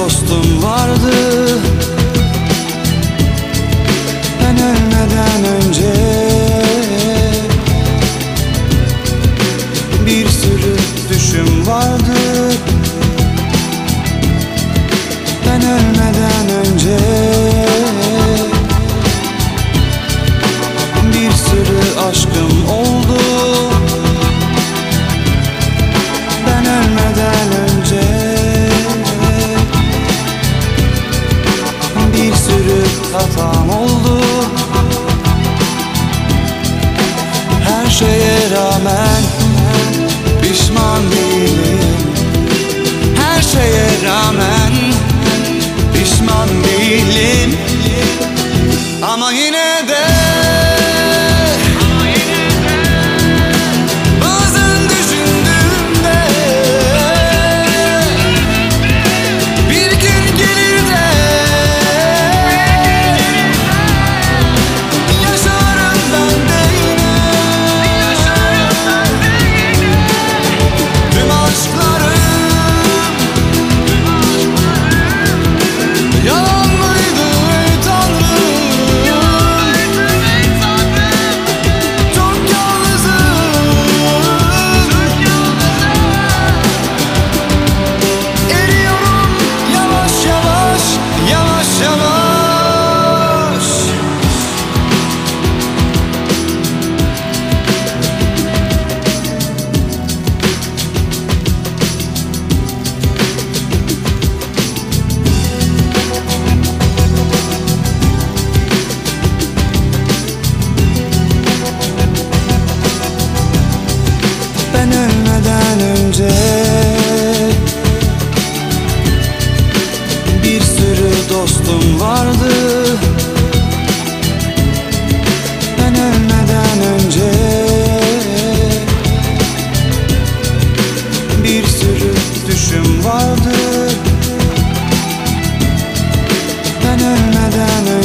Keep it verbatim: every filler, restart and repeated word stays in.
dostum vardı. Ben ölmeden önce bir sürü düşüm vardı. Ben ölmeden önce bir sürü aşkım oldu. Ben ölmeden önce bir sürü hatam oldu. Her şeye rağmen pişman değilim. Her şeye rağmen pişman değilim. Ama yine de bazen düşündüğümde bir gün gelir de yaşarım ben de yine. Tüm aşklarım yalan mıydı ey Tanrım? Çok yalnızım. Eriyorum yavaş yavaş, yavaş yavaş. Ben ölmeden önce bir sürü dostum vardı. Ben ölmeden önce bir sürü düşüm vardı. Ben ölmeden önce